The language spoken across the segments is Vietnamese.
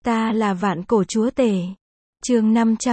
Ta là vạn cổ chúa tể. Chương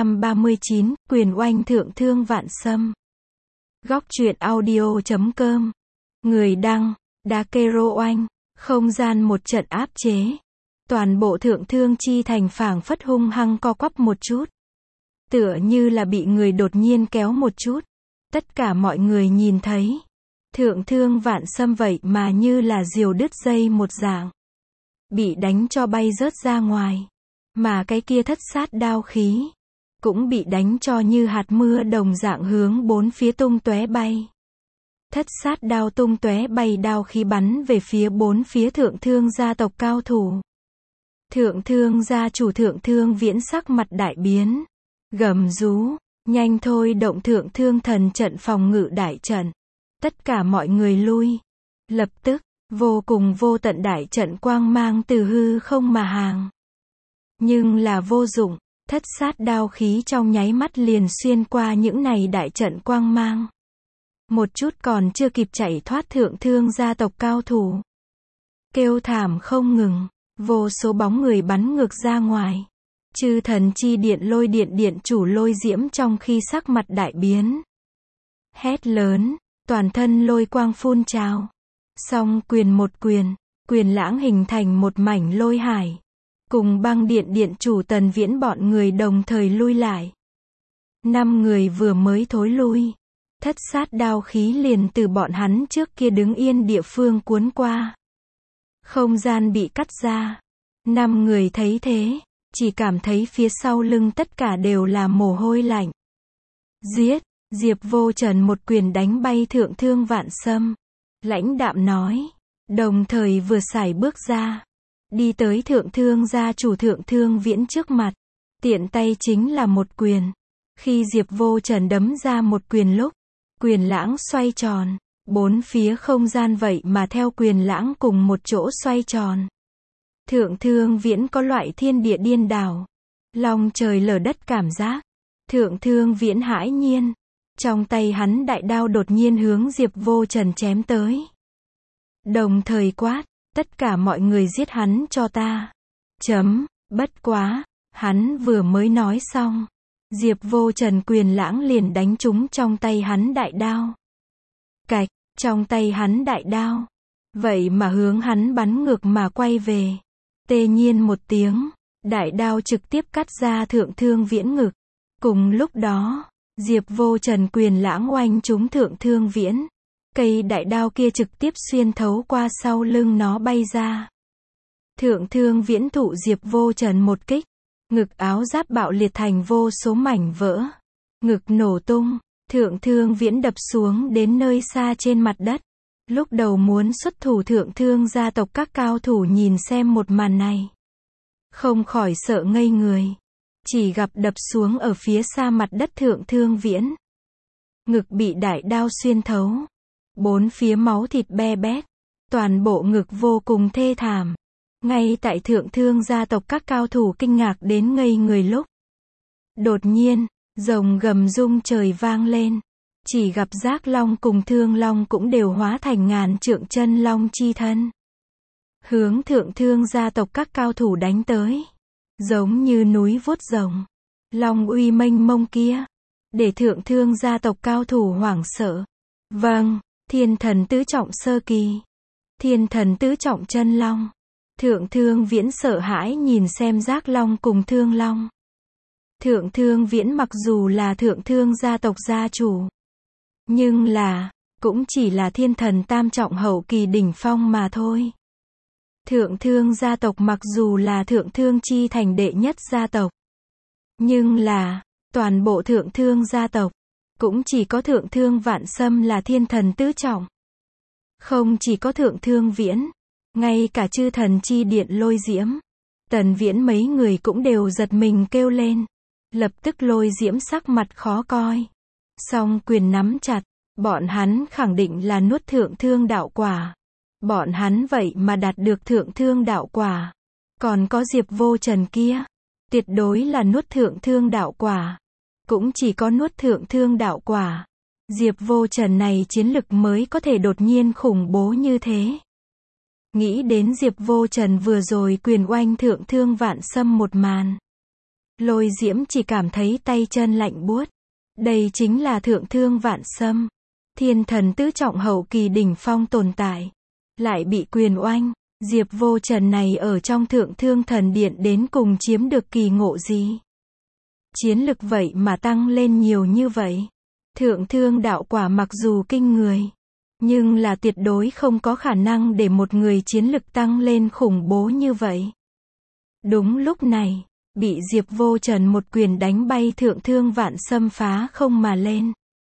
539, quyền oanh thượng thương vạn sâm. Góc truyện audio.com. Người đăng, Dakero oanh. Không gian một trận áp chế. Toàn bộ thượng thương chi thành phảng phất hung hăng co quắp một chút. Tựa như là bị người đột nhiên kéo một chút. Tất cả mọi người nhìn thấy. Thượng thương vạn sâm vậy mà như là diều đứt dây một dạng. Bị đánh cho bay rớt ra ngoài. Mà cái kia thất sát đao khí. Cũng bị đánh cho như hạt mưa đồng dạng hướng bốn phía tung tóe bay. Thất sát đao tung tóe bay, đao khí bắn về phía bốn phía thượng thương gia tộc cao thủ. Thượng thương gia chủ Thượng Thương Viễn sắc mặt đại biến. Gầm rú, nhanh thôi động thượng thương thần trận phòng ngự đại trận. Tất cả mọi người lui. Lập tức, vô cùng vô tận đại trận quang mang từ hư không mà hàng. Nhưng là vô dụng, thất sát đao khí trong nháy mắt liền xuyên qua những này đại trận quang mang. Một chút còn chưa kịp chạy thoát thượng thương gia tộc cao thủ. Kêu thảm không ngừng, vô số bóng người bắn ngược ra ngoài. Chư thần chi điện Lôi Điện điện chủ Lôi Diễm trong khi sắc mặt đại biến. Hét lớn, toàn thân lôi quang phun trào. Song quyền một quyền, quyền lãng hình thành một mảnh lôi hải. Cùng Băng Điện điện chủ Tần Viễn bọn người đồng thời lui lại. 5 người vừa mới thối lui. Thất sát đao khí liền từ bọn hắn trước kia đứng yên địa phương cuốn qua. Không gian bị cắt ra. 5 người thấy thế, chỉ cảm thấy phía sau lưng tất cả đều là mồ hôi lạnh. Giết! Diệp Vô Trần một quyền đánh bay thượng thương vạn sâm. Lãnh đạm nói. Đồng thời vừa sải bước ra. Đi tới thượng thương gia chủ Thượng Thương Viễn trước mặt. Tiện tay chính là một quyền. Khi Diệp Vô Trần đấm ra một quyền lúc, quyền lãng xoay tròn. Bốn phía không gian vậy mà theo quyền lãng cùng một chỗ xoay tròn. Thượng Thương Viễn có loại thiên địa điên đảo. Long trời lở đất cảm giác. Thượng Thương Viễn hãi nhiên. Trong tay hắn đại đao đột nhiên hướng Diệp Vô Trần chém tới. Đồng thời quát, tất cả mọi người giết hắn cho ta. Bất quá, hắn vừa mới nói xong. Diệp Vô Trần quyền lãng liền đánh trúng trong tay hắn đại đao. Cạch, trong tay hắn đại đao. Vậy mà hướng hắn bắn ngược mà quay về. Tê nhiên một tiếng, đại đao trực tiếp cắt ra Thượng Thương Viễn ngực. Cùng lúc đó, Diệp Vô Trần quyền lãng oanh trúng Thượng Thương Viễn. Cây đại đao kia trực tiếp xuyên thấu qua sau lưng nó bay ra. Thượng Thương Viễn thụ Diệp Vô Trần một kích. Ngực áo giáp bạo liệt thành vô số mảnh vỡ. Ngực nổ tung. Thượng Thương Viễn đập xuống đến nơi xa trên mặt đất. Lúc đầu muốn xuất thủ thượng thương gia tộc các cao thủ nhìn xem một màn này. Không khỏi sợ ngây người. Chỉ gặp đập xuống ở phía xa mặt đất Thượng Thương Viễn. Ngực bị đại đao xuyên thấu. Bốn phía máu thịt be bét. Toàn bộ ngực vô cùng thê thảm. Ngay tại thượng thương gia tộc các cao thủ kinh ngạc đến ngây người lúc. Đột nhiên, rồng gầm rung trời vang lên. Chỉ gặp Giác Long cùng Thương Long cũng đều hóa thành ngàn trượng chân long chi thân. Hướng thượng thương gia tộc các cao thủ đánh tới. Giống như núi vuốt rồng. Long uy mênh mông kia. Để thượng thương gia tộc cao thủ hoảng sợ. Vâng, thiên thần tứ trọng sơ kỳ. Thiên thần tứ trọng chân long. Thượng Thương Viễn sợ hãi nhìn xem Giác Long cùng Thương Long. Thượng Thương Viễn mặc dù là thượng thương gia tộc gia chủ. Nhưng là, cũng chỉ là thiên thần tam trọng hậu kỳ đỉnh phong mà thôi. Thượng thương gia tộc mặc dù là thượng thương chi thành đệ nhất gia tộc. Nhưng là, toàn bộ thượng thương gia tộc, cũng chỉ có Thượng Thương Vạn Sâm là thiên thần tứ trọng. Không chỉ có Thượng Thương Viễn, ngay cả chư thần chi điện Lôi Diễm, Tần Viễn mấy người cũng đều giật mình kêu lên. Lập tức Lôi Diễm sắc mặt khó coi. Song quyền nắm chặt, bọn hắn khẳng định là nuốt thượng thương đạo quả. Bọn hắn vậy mà đạt được thượng thương đạo quả. Còn có Diệp Vô Trần kia, tuyệt đối là nuốt thượng thương đạo quả. Cũng chỉ có nuốt thượng thương đạo quả. Diệp Vô Trần này chiến lực mới có thể đột nhiên khủng bố như thế. Nghĩ đến Diệp Vô Trần vừa rồi quyền oanh thượng thương vạn xâm một màn. Lôi Diễm chỉ cảm thấy tay chân lạnh buốt. Đây chính là thượng thương vạn xâm. Thiên thần tứ trọng hậu kỳ đỉnh phong tồn tại. Lại bị quyền oanh. Diệp Vô Trần này ở trong thượng thương thần điện đến cùng chiếm được kỳ ngộ gì? Chiến lực vậy mà tăng lên nhiều như vậy. Thượng thương đạo quả mặc dù kinh người, nhưng là tuyệt đối không có khả năng để một người chiến lực tăng lên khủng bố như vậy. Đúng lúc này, bị Diệp Vô Trần một quyền đánh bay thượng thương vạn xâm phá không mà lên.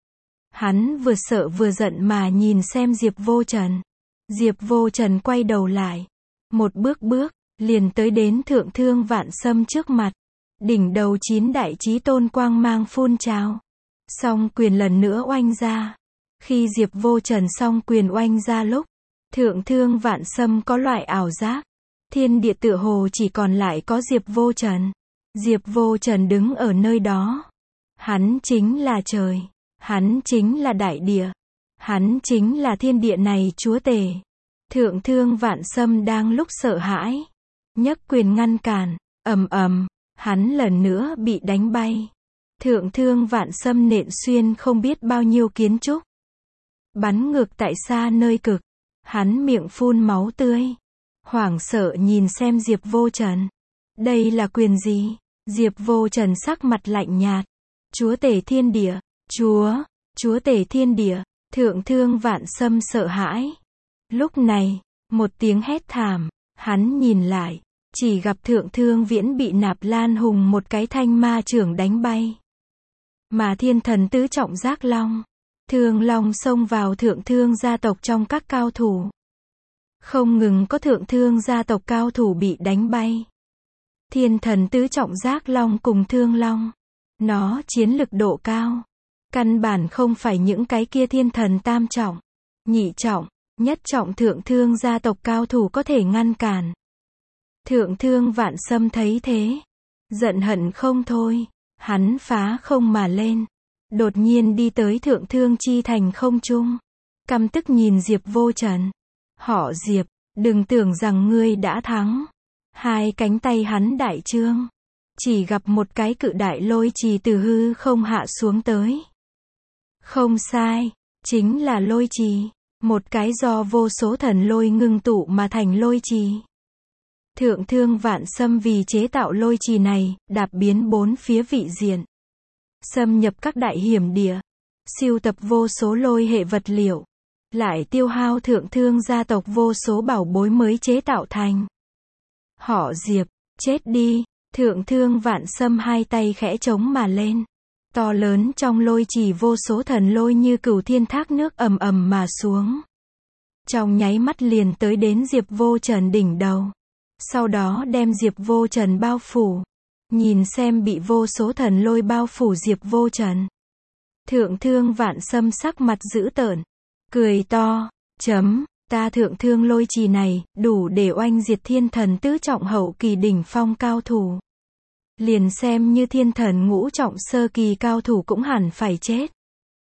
Hắn vừa sợ vừa giận mà nhìn xem Diệp Vô Trần. Diệp Vô Trần quay đầu lại. Một bước liền tới đến thượng thương vạn xâm trước mặt. Đỉnh đầu 9 đại chí tôn quang mang phun trào. Song quyền lần nữa oanh ra. Khi Diệp Vô Trần song quyền oanh ra lúc, thượng thương vạn xâm có loại ảo giác. Thiên địa tựa hồ chỉ còn lại có Diệp Vô Trần. Diệp Vô Trần đứng ở nơi đó. Hắn chính là trời. Hắn chính là đại địa. Hắn chính là thiên địa này chúa tể. Thượng thương vạn xâm đang lúc sợ hãi. Nhấc quyền ngăn cản. Ầm ầm. Hắn lần nữa bị đánh bay. Thượng thương vạn xâm nện xuyên không biết bao nhiêu kiến trúc. Bắn ngược tại xa nơi cực. Hắn miệng phun máu tươi. Hoảng sợ nhìn xem Diệp Vô Trần. Đây là quyền gì? Diệp Vô Trần sắc mặt lạnh nhạt. Chúa tể thiên địa. Chúa tể thiên địa. Thượng thương vạn xâm sợ hãi. Lúc này, một tiếng hét thảm. Hắn nhìn lại. Chỉ gặp thượng thương viễn bị Nạp Lan Hùng một cái thanh ma chưởng đánh bay. Mà thiên thần tứ trọng giác long. Thương long xông vào thượng thương gia tộc trong các cao thủ. Không ngừng có thượng thương gia tộc cao thủ bị đánh bay. Thiên thần tứ trọng giác long cùng thương long. Nó chiến lực độ cao. Căn bản không phải những cái kia thiên thần tam trọng, nhị trọng, nhất trọng thượng thương gia tộc cao thủ có thể ngăn cản. Thượng thương vạn xâm thấy thế. Giận hận không thôi. Hắn phá không mà lên. Đột nhiên đi tới thượng thương chi thành không trung. Căm tức nhìn Diệp Vô Trần. Họ Diệp, đừng tưởng rằng ngươi đã thắng. Hai cánh tay hắn đại trương. Chỉ gặp một cái cự đại lôi trì từ hư không hạ xuống tới. Không sai, chính là lôi trì. Một cái do vô số thần lôi ngưng tụ mà thành lôi trì. Thượng thương vạn xâm vì chế tạo lôi trì này, đạp biến bốn phía vị diện. Xâm nhập các đại hiểm địa. Sưu tập vô số lôi hệ vật liệu. Lại tiêu hao thượng thương gia tộc vô số bảo bối mới chế tạo thành. Họ Diệp, chết đi. Thượng thương vạn xâm hai tay khẽ trống mà lên. To lớn trong lôi trì vô số thần lôi như cửu thiên thác nước ầm ầm mà xuống. Trong nháy mắt liền tới đến Diệp Vô Trần đỉnh đầu. Sau đó đem Diệp Vô Trần bao phủ. Nhìn xem bị vô số thần lôi bao phủ Diệp Vô Trần. Thượng thương vạn xâm sắc mặt dữ tợn. Cười to. Ta thượng thương lôi trì này, đủ để oanh diệt thiên thần tứ trọng hậu kỳ đỉnh phong cao thủ. Liền xem như thiên thần ngũ trọng sơ kỳ cao thủ cũng hẳn phải chết.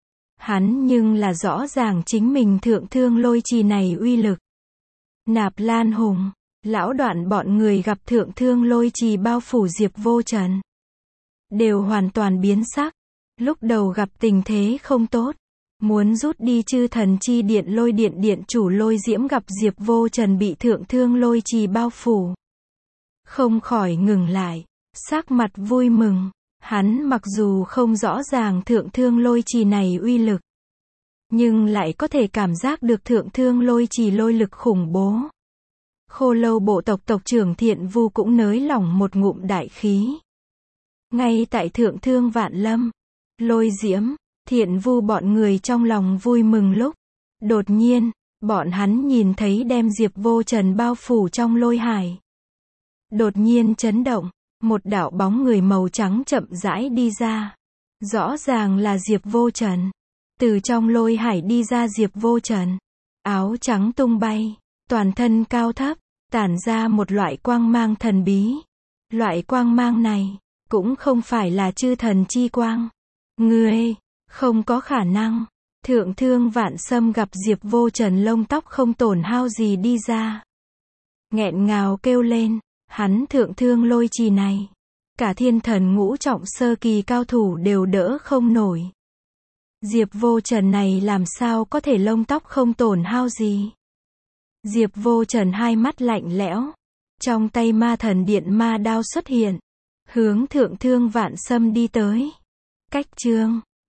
Hắn nhưng là rõ ràng chính mình thượng thương lôi trì này uy lực. Nạp Lan Hùng, Lão Đoạn bọn người gặp thượng thương lôi trì bao phủ Diệp Vô Trần. Đều hoàn toàn biến sắc. Lúc đầu gặp tình thế không tốt. Muốn rút đi chư thần chi điện lôi điện điện chủ Lôi Diễm gặp Diệp Vô Trần bị thượng thương lôi trì bao phủ. Không khỏi ngừng lại. Sắc mặt vui mừng. Hắn mặc dù không rõ ràng thượng thương lôi trì này uy lực. Nhưng lại có thể cảm giác được thượng thương lôi trì lôi lực khủng bố. Khô Lâu bộ tộc tộc trưởng Thiện Vu cũng nới lỏng một ngụm đại khí. Ngay tại thượng thương vạn lâm, Lôi Diễm, Thiện Vu bọn người trong lòng vui mừng lúc. Đột nhiên, bọn hắn nhìn thấy đem Diệp Vô Trần bao phủ trong lôi hải. Đột nhiên chấn động, một đạo bóng người màu trắng chậm rãi đi ra. Rõ ràng là Diệp Vô Trần. Từ trong lôi hải đi ra Diệp Vô Trần. Áo trắng tung bay, toàn thân cao thấp, tản ra một loại quang mang thần bí. Loại quang mang này, cũng không phải là chư thần chi quang. Ngươi, không có khả năng. Thượng thương vạn xâm gặp Diệp Vô Trần lông tóc không tổn hao gì đi ra. nghẹn ngào kêu lên, hắn thượng thương lôi trì này. Cả thiên thần ngũ trọng sơ kỳ cao thủ đều đỡ không nổi. Diệp Vô Trần này làm sao có thể lông tóc không tổn hao gì. Diệp Vô Trần hai mắt lạnh lẽo. Trong tay ma thần điện ma đao xuất hiện. Hướng thượng thương vạn sâm đi tới. Cách chương